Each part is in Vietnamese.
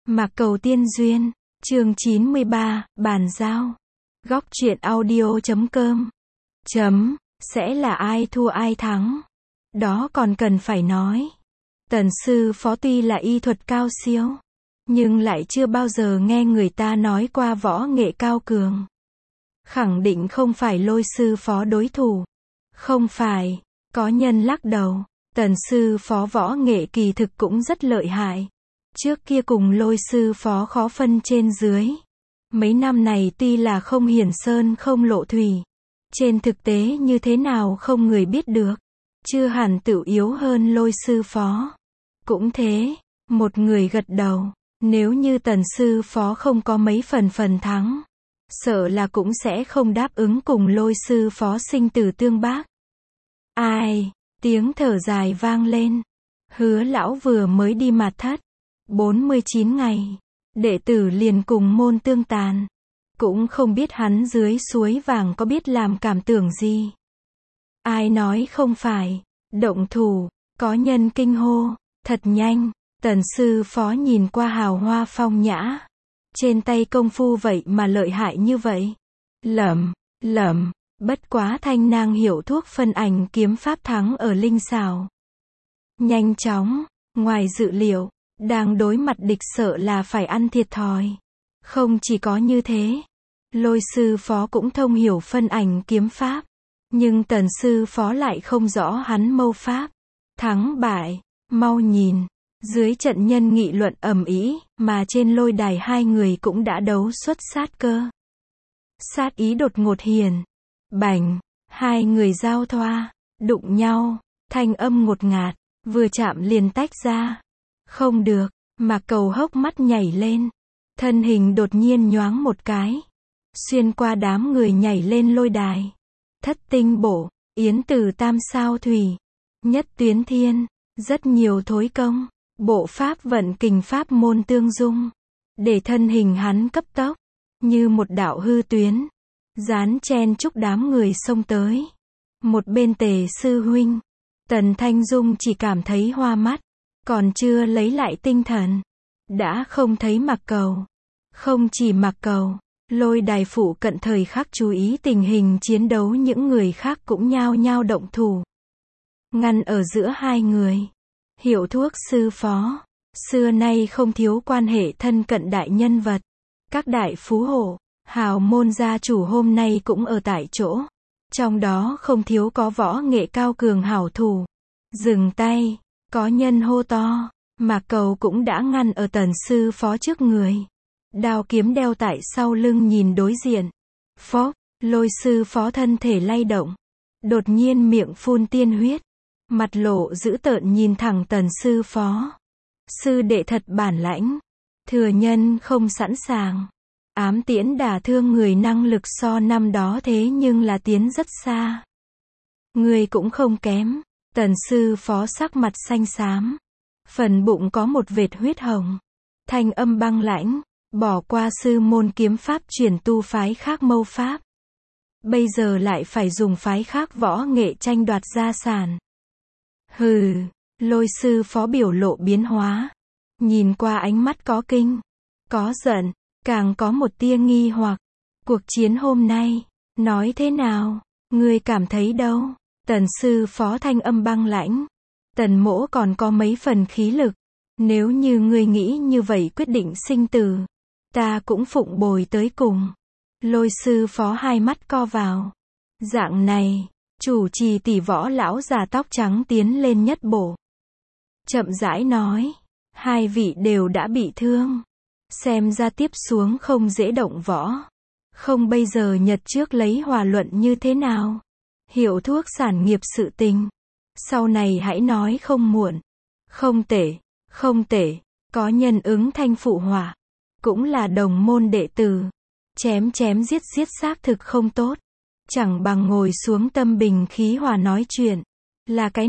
Mạc Cầu Tiên Duyên, chương 93, bàn giao. Góc truyện audio.com. Sẽ là ai thua ai thắng? Đó còn cần phải nói. Tần sư phó tuy là y thuật cao siêu, nhưng lại chưa bao giờ nghe người ta nói qua võ nghệ cao cường. Khẳng định không phải Lôi sư phó đối thủ. Không phải, có nhân lắc đầu. Tần sư phó võ nghệ kỳ thực cũng rất lợi hại. Trước kia cùng Lôi sư phó khó phân trên dưới. Mấy năm này tuy là không hiển sơn không lộ thủy. Trên thực tế như thế nào không người biết được. Chưa hẳn tự yếu hơn Lôi sư phó. Cũng thế, một người gật đầu. Nếu như tần sư phó không có mấy phần thắng, sợ là cũng sẽ không đáp ứng cùng Lôi sư phó sinh tử tương bác. Ai? Tiếng thở dài vang lên. Hứa lão vừa mới đi mạt thất 49 ngày, đệ tử liền cùng môn tương tàn. Cũng không biết hắn dưới suối vàng có biết làm cảm tưởng gì. Ai nói không phải, động thủ, có nhân kinh hô, thật nhanh. Tần sư phó nhìn qua hào hoa phong nhã. Trên tay công phu vậy mà lợi hại như vậy. Lẩm, bất quá thanh nang hiểu thuốc phân ảnh kiếm pháp thắng ở linh xảo. Nhanh chóng, ngoài dự liệu, đang đối mặt địch sợ là phải ăn thiệt thòi. Không chỉ có như thế, Lôi sư phó cũng thông hiểu phân ảnh kiếm pháp. Nhưng tần sư phó lại không rõ hắn mâu pháp. Thắng bại, mau nhìn. Dưới trận nhân nghị luận ầm ĩ, mà trên lôi đài hai người cũng đã đấu xuất sát cơ. Sát ý đột ngột hiển. Bành, hai người giao thoa, đụng nhau, thanh âm ngột ngạt, vừa chạm liền tách ra. Không được, Mạc Cầu hốc mắt nhảy lên. Thân hình đột nhiên nhoáng một cái. Xuyên qua đám người nhảy lên lôi đài. Thất tinh bổ, yến tử tam sao thủy, nhất tuyến thiên, rất nhiều thối công. Bộ pháp vận kình pháp môn tương dung. Để thân hình hắn cấp tốc, như một đạo hư tuyến. Dán chen chúc đám người xông tới. Một bên Tề sư huynh, Tần Thanh Dung chỉ cảm thấy hoa mắt. Còn chưa lấy lại tinh thần, đã không thấy Mạc Cầu. Không chỉ Mạc Cầu, lôi đài phụ cận thời khắc chú ý tình hình chiến đấu những người khác cũng nhao nhao động thủ. Ngăn ở giữa hai người. Hiệu thuốc sư phó, xưa nay không thiếu quan hệ thân cận đại nhân vật. Các đại phú hộ, hào môn gia chủ hôm nay cũng ở tại chỗ. Trong đó không thiếu có võ nghệ cao cường hảo thủ. Dừng tay, có nhân hô to. Mạc Cầu cũng đã ngăn ở tần sư phó trước người. Đao kiếm đeo tại sau lưng nhìn đối diện. Phốc, Lôi sư phó thân thể lay động. Đột nhiên miệng phun tiên huyết. Mặt lộ dữ tợn nhìn thẳng tần sư phó. Sư đệ thật bản lãnh. Thừa nhân không sẵn sàng. Ám tiễn đả thương người năng lực so năm đó thế nhưng là tiến rất xa. Người cũng không kém. Tần sư phó sắc mặt xanh xám. Phần bụng có một vệt huyết hồng. Thanh âm băng lãnh. Bỏ qua sư môn kiếm pháp chuyển tu phái khác mâu pháp. Bây giờ lại phải dùng phái khác võ nghệ tranh đoạt gia sản. Hừ, Lôi sư phó biểu lộ biến hóa. Nhìn qua ánh mắt có kinh, có giận, càng có một tia nghi hoặc. Cuộc chiến hôm nay, nói thế nào? Ngươi cảm thấy đâu? Tần sư phó thanh âm băng lãnh. Tần mỗ còn có mấy phần khí lực. Nếu như ngươi nghĩ như vậy quyết định sinh tử, ta cũng phụng bồi tới cùng. Lôi sư phó hai mắt co vào. Dạng này, chủ trì tỷ võ lão già tóc trắng tiến lên nhất bổ. Chậm rãi nói. Hai vị đều đã bị thương. Xem ra tiếp xuống không dễ động võ. Không bây giờ nhật trước lấy hòa luận như thế nào. Hiệu thuốc sản nghiệp sự tình. Sau này hãy nói không muộn. Không tệ. Có nhân ứng thanh phụ họa. Cũng là đồng môn đệ tử. Chém giết xác thực không tốt. Chẳng bằng ngồi xuống tâm bình khí hòa nói chuyện. Là cái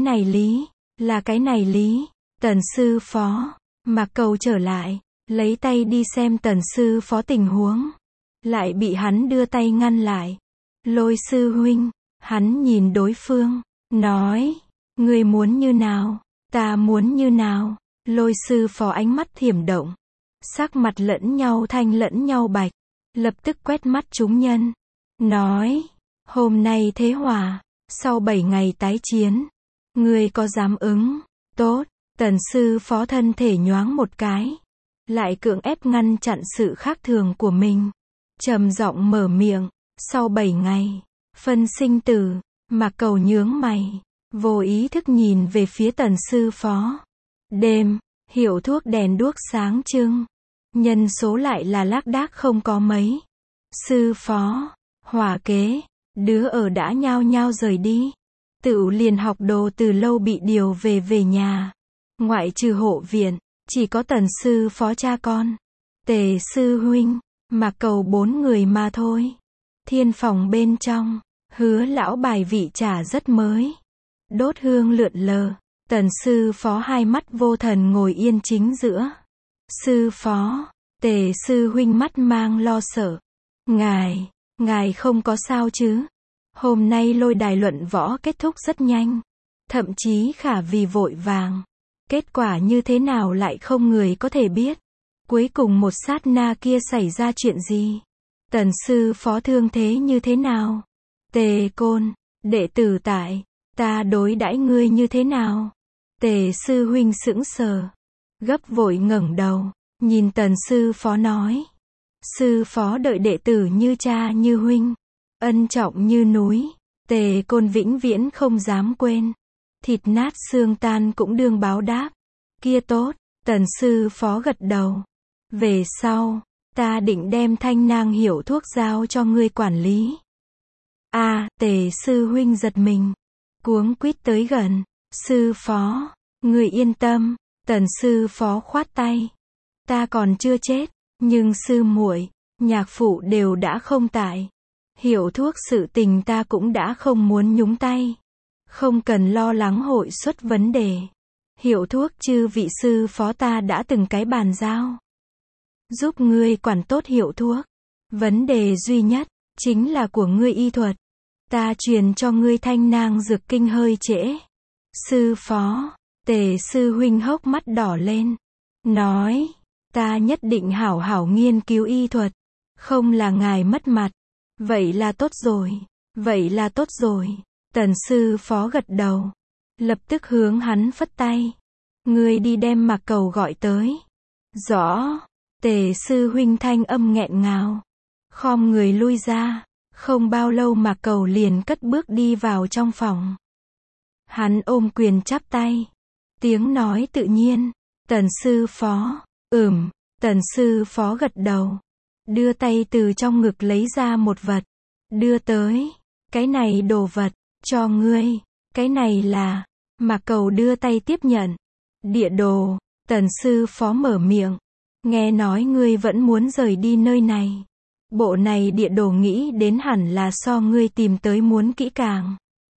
này lý. Tần sư phó. Mạc Cầu trở lại. Lấy tay đi xem tần sư phó tình huống. Lại bị hắn đưa tay ngăn lại. Lôi sư huynh. Hắn nhìn đối phương. Nói. Ngươi muốn như nào? Ta muốn như nào? Lôi sư phó ánh mắt thiểm động. sắc mặt lẫn nhau thanh lẫn nhau bạch, lập tức quét mắt chúng nhân, nói, hôm nay thế hòa, sau 7 ngày tái chiến, ngươi có dám ứng? Tốt, Tần sư phó thân thể nhoáng một cái, lại cưỡng ép ngăn chặn sự khác thường của mình, trầm giọng mở miệng, sau 7 ngày, phân sinh tử. Mạc Cầu nhướng mày, vô ý thức nhìn về phía Tần sư phó. Đêm, hiệu thuốc đèn đuốc sáng trưng, nhân số lại là lác đác không có mấy. Sư phó, hỏa kế, đứa ở đã nhao nhao rời đi. Tửu liền học đồ từ lâu bị điều về nhà. Ngoại trừ hộ viện, chỉ có Tần sư phó cha con, Tề sư huynh, Mạc Cầu 4 người mà thôi. Thiên phòng bên trong, Hứa lão bài vị trà rất mới, đốt hương lượn lờ. Tần sư phó hai mắt vô thần ngồi yên chính giữa. Sư phó, Tề sư huynh mắt mang lo sợ. Ngài không có sao chứ? Hôm nay lôi đài luận võ kết thúc rất nhanh, thậm chí khả vì vội vàng. Kết quả như thế nào lại không người có thể biết. Cuối cùng một sát na kia xảy ra chuyện gì? Tần sư phó thương thế như thế nào? Tề Côn, đệ tử tại, ta đối đãi ngươi như thế nào? Tề sư huynh sững sờ, gấp vội ngẩng đầu, nhìn Tần sư phó nói. Sư phó đợi đệ tử như cha như huynh, ân trọng như núi, Tề Côn vĩnh viễn không dám quên. Thịt nát xương tan cũng đương báo đáp. Kia tốt, Tần sư phó gật đầu. Về sau, ta định đem Thanh Nang hiệu thuốc giao cho ngươi quản lý. Tề sư huynh giật mình, cuống quýt tới gần. Sư phó, người yên tâm. Tần sư phó khoát tay. Ta còn chưa chết, nhưng sư muội, nhạc phụ đều đã không tại. Hiệu thuốc sự tình ta cũng đã không muốn nhúng tay. Không cần lo lắng hội xuất vấn đề. Hiệu thuốc chư vị sư phó ta đã từng cái bàn giao, giúp ngươi quản tốt hiệu thuốc. Vấn đề duy nhất, chính là của ngươi y thuật. Ta truyền cho ngươi Thanh Nang dược kinh hơi trễ. Sư phó, Tề sư huynh hốc mắt đỏ lên, nói, ta nhất định hảo hảo nghiên cứu y thuật, không là ngài mất mặt. Vậy là tốt rồi. Tần sư phó gật đầu, lập tức hướng hắn phất tay. Ngươi đi đem Mạc Cầu gọi tới. Rõ. Tề sư huynh thanh âm nghẹn ngào, khom người lui ra. Không bao lâu Mạc Cầu liền cất bước đi vào trong phòng. Hắn ôm quyền chắp tay, tiếng nói tự nhiên. Tần sư phó. Tần sư phó gật đầu, đưa tay từ trong ngực lấy ra một vật, đưa tới. Cái này đồ vật, cho ngươi. Cái này là. Mạc Cầu đưa tay tiếp nhận. Địa đồ. Tần sư phó mở miệng. Nghe nói ngươi vẫn muốn rời đi nơi này. Bộ này địa đồ nghĩ đến hẳn là so ngươi tìm tới muốn kỹ càng.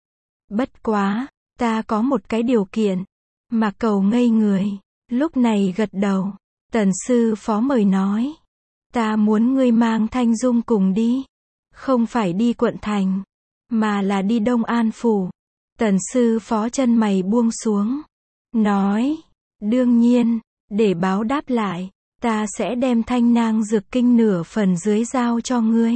Bất quá, ta có một cái điều kiện. Mạc Cầu ngây người, lúc này gật đầu. Tần sư phó mời nói. Ta muốn ngươi mang Thanh Dung cùng đi. Không phải đi quận thành, mà là đi Đông An phủ. Tần sư phó chân mày buông xuống, nói, đương nhiên, để báo đáp lại, ta sẽ đem Thanh Nang dược kinh nửa phần dưới giao cho ngươi.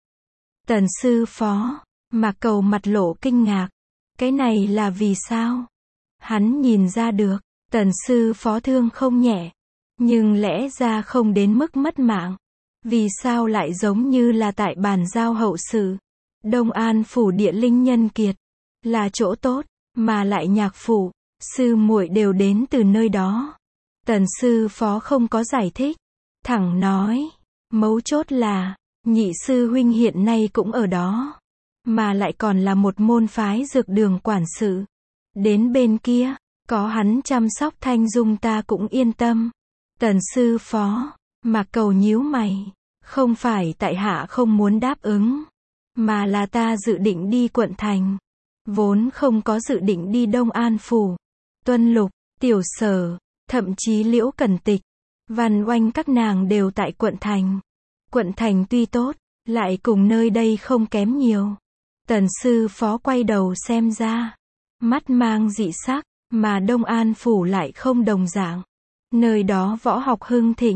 Tần sư phó, Mạc Cầu mặt lộ kinh ngạc. Cái này là vì sao? Hắn nhìn ra được, Tần sư phó thương không nhẹ, nhưng lẽ ra không đến mức mất mạng. Vì sao lại giống như là tại bàn giao hậu sự? Đông An phủ địa linh nhân kiệt, là chỗ tốt, mà lại nhạc phụ, sư muội đều đến từ nơi đó. Tần sư phó không có giải thích, thẳng nói, mấu chốt là, nhị sư huynh hiện nay cũng ở đó, mà lại còn là một môn phái dược đường quản sự. Đến bên kia, có hắn chăm sóc Thanh Dung ta cũng yên tâm. Tần sư phó, Mạc Cầu nhíu mày, không phải tại hạ không muốn đáp ứng, mà là ta dự định đi quận thành, vốn không có dự định đi Đông An phủ. Tuân Lục, Tiểu Sở, thậm chí Liễu Cẩn Tịch, Văn Oanh các nàng đều tại quận thành. Quận thành tuy tốt, lại cùng nơi đây không kém nhiều. Tần sư phó quay đầu xem ra, mắt mang dị sắc, mà Đông An phủ lại không đồng dạng. Nơi đó võ học hưng thịnh,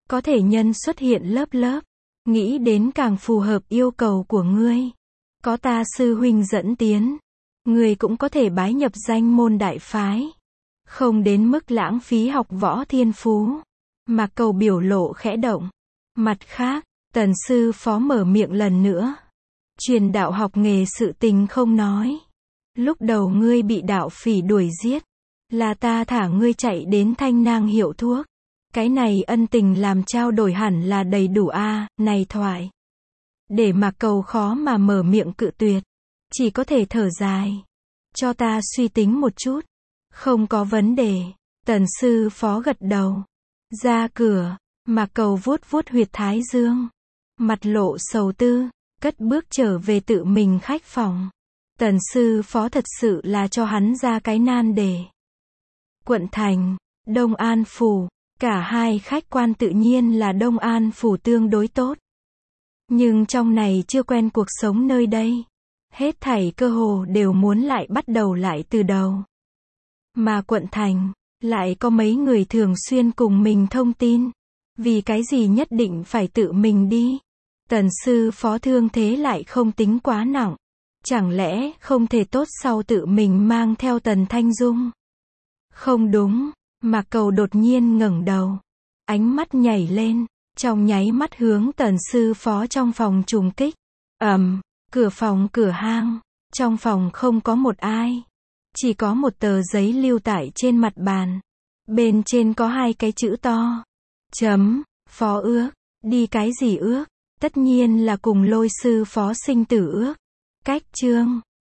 Có thể nhân xuất hiện lớp lớp. Nghĩ đến càng phù hợp yêu cầu của ngươi. Có ta sư huynh dẫn tiến. Ngươi cũng có thể bái nhập danh môn đại phái. Không đến mức lãng phí học võ thiên phú. Mạc Cầu biểu lộ khẽ động. Mặt khác, Tần sư phó mở miệng lần nữa. Truyền đạo học nghề sự tình không nói. Lúc đầu ngươi bị đạo phỉ đuổi giết. Là ta thả ngươi chạy đến Thanh Nang hiệu thuốc. Cái này ân tình làm trao đổi hẳn là đầy đủ a, này thoại. Để Mạc Cầu khó mà mở miệng cự tuyệt. Chỉ có thể thở dài. Cho ta suy tính một chút. Không có vấn đề. Tần sư phó gật đầu. Ra cửa, Mạc Cầu vuốt vuốt huyệt thái dương. Mặt lộ sầu tư, cất bước trở về tự mình khách phòng. Tần sư phó thật sự là cho hắn ra cái nan đề. Quận thành, Đông An phủ, cả hai khách quan tự nhiên là Đông An phủ tương đối tốt. Nhưng trong này chưa quen cuộc sống nơi đây. Hết thảy cơ hồ đều muốn lại bắt đầu lại từ đầu. Mà quận thành, lại có mấy người thường xuyên cùng mình thông tin. Vì cái gì nhất định phải tự mình đi? Tần sư phó thương thế lại không tính quá nặng. Chẳng lẽ không thể tốt sau tự mình mang theo Tần Thanh Dung? Không đúng, Mạc Cầu đột nhiên ngẩng đầu. Ánh mắt nhảy lên, trong nháy mắt hướng Tần sư phó trong phòng trùng kích. Cửa phòng cửa hang, trong phòng không có một ai. Chỉ có một tờ giấy lưu tại trên mặt bàn. Bên trên có hai cái chữ to. Phó ước, đi cái gì ước? Tất nhiên là cùng Lôi sư phó sinh tử ước. Cách chương